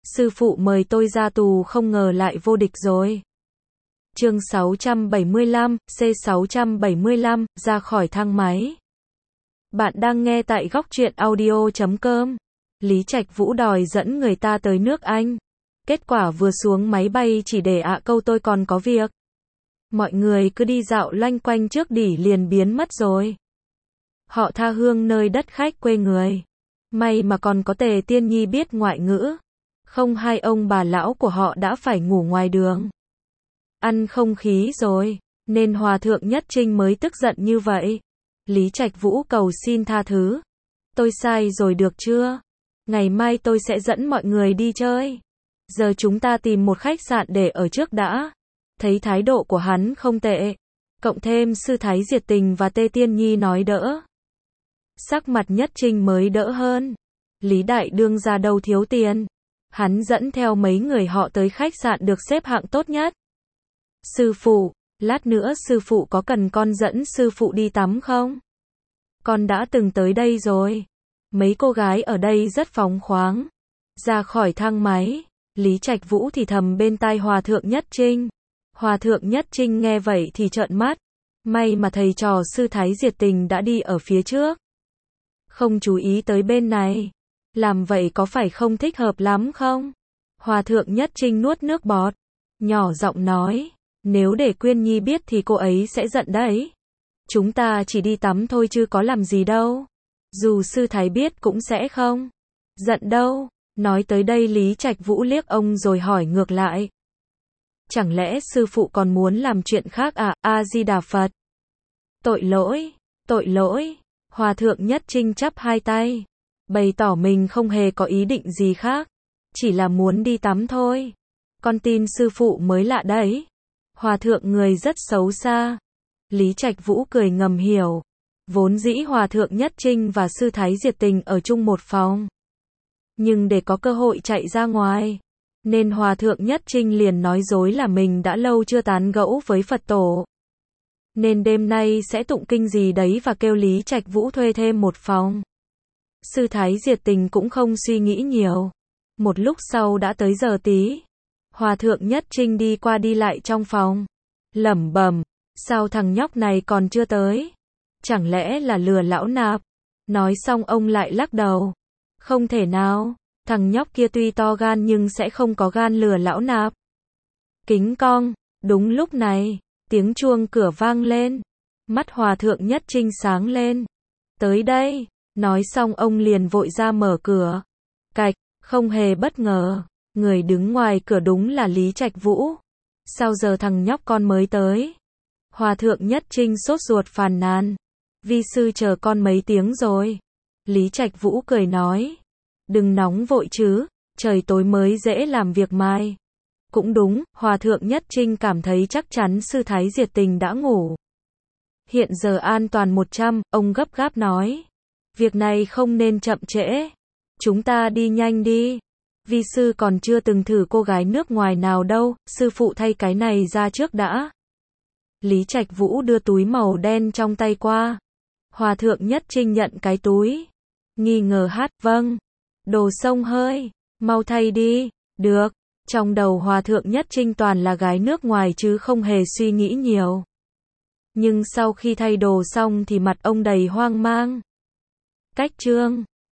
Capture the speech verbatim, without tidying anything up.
sư phụ mời tôi ra tù không ngờ lại vô địch rồi. Chương sáu trăm bảy mươi lăm, C sáu trăm bảy mươi lăm, ra khỏi thang máy. Bạn đang nghe tại góc truyện audio chấm com. Lý Trạch Vũ đòi dẫn người ta tới nước Anh. Kết quả vừa xuống máy bay chỉ để ạ câu tôi còn có việc. Mọi người cứ đi dạo loanh quanh trước đỉ liền biến mất rồi. Họ tha hương nơi đất khách quê người. May mà còn có Tề Tiên Nhi biết ngoại ngữ. Không hai ông bà lão của họ đã phải ngủ ngoài đường. Ăn không khí rồi, nên Hòa thượng Nhất Trinh mới tức giận như vậy. Lý Trạch Vũ cầu xin tha thứ. Tôi sai rồi được chưa? Ngày mai tôi sẽ dẫn mọi người đi chơi. Giờ chúng ta tìm một khách sạn để ở trước đã. Thấy thái độ của hắn không tệ. Cộng thêm sư thái diệt tình và Tê Tiên Nhi nói đỡ. Sắc mặt Nhất Trinh mới đỡ hơn. Lý Đại Đương ra đâu thiếu tiền. Hắn dẫn theo mấy người họ tới khách sạn được xếp hạng tốt nhất. Sư phụ, lát nữa sư phụ có cần con dẫn sư phụ đi tắm không? Con đã từng tới đây rồi. Mấy cô gái ở đây rất phóng khoáng. Ra khỏi thang máy, Lý Trạch Vũ thì thầm bên tai Hòa thượng Nhất Trinh. Hòa thượng Nhất Trinh nghe vậy thì trợn mắt. May mà thầy trò sư thái diệt tình đã đi ở phía trước. Không chú ý tới bên này. Làm vậy có phải không thích hợp lắm không? Hòa thượng Nhất Trinh nuốt nước bọt. Nhỏ giọng nói. Nếu để Quyên Nhi biết thì cô ấy sẽ giận đấy. Chúng ta chỉ đi tắm thôi chứ có làm gì đâu. Dù sư thái biết cũng sẽ không giận đâu. Nói tới đây Lý Trạch Vũ liếc ông rồi hỏi ngược lại. Chẳng lẽ sư phụ còn muốn làm chuyện khác à? A-di-đà Phật. Tội lỗi, tội lỗi. Hòa thượng Nhất Trinh chắp hai tay. Bày tỏ mình không hề có ý định gì khác. Chỉ là muốn đi tắm thôi. Con tin sư phụ mới lạ đấy. Hòa thượng người rất xấu xa. Lý Trạch Vũ cười ngầm hiểu. Vốn dĩ Hòa thượng Nhất Trinh và sư thái diệt tình ở chung một phòng. Nhưng để có cơ hội chạy ra ngoài, nên Hòa thượng Nhất Trinh liền nói dối là mình đã lâu chưa tán gẫu với Phật tổ. Nên đêm nay sẽ tụng kinh gì đấy và kêu Lý Trạch Vũ thuê thêm một phòng. Sư thái diệt tình cũng không suy nghĩ nhiều. Một lúc sau đã tới giờ tí. Hòa thượng Nhất Trinh đi qua đi lại trong phòng. Lẩm bẩm, sao thằng nhóc này còn chưa tới? Chẳng lẽ là lừa lão nạp? Nói xong ông lại lắc đầu. Không thể nào, thằng nhóc kia tuy to gan nhưng sẽ không có gan lừa lão nạp. Kính cong, đúng lúc này, tiếng chuông cửa vang lên. Mắt Hòa thượng Nhất Trinh sáng lên. Tới đây, nói xong ông liền vội ra mở cửa. Cạch, không hề bất ngờ. Người đứng ngoài cửa đúng là Lý Trạch Vũ. Sao giờ thằng nhóc con mới tới? Hòa thượng Nhất Trinh sốt ruột phàn nàn. Vi sư chờ con mấy tiếng rồi. Lý Trạch Vũ cười nói. Đừng nóng vội chứ, trời tối mới dễ làm việc mai. Cũng đúng, Hòa thượng Nhất Trinh cảm thấy chắc chắn sư thái diệt tình đã ngủ. Hiện giờ an toàn một trăm, ông gấp gáp nói. Việc này không nên chậm trễ. Chúng ta đi nhanh đi. Vi sư còn chưa từng thử cô gái nước ngoài nào đâu, sư phụ thay cái này ra trước đã. Lý Trạch Vũ đưa túi màu đen trong tay qua. Hòa thượng Nhất Trinh nhận cái túi. Nghi ngờ hát, vâng. Đồ xông hơi, mau thay đi. Được. Trong đầu Hòa thượng Nhất Trinh toàn là gái nước ngoài chứ không hề suy nghĩ nhiều. Nhưng sau khi thay đồ xong thì mặt ông đầy hoang mang. Cách chương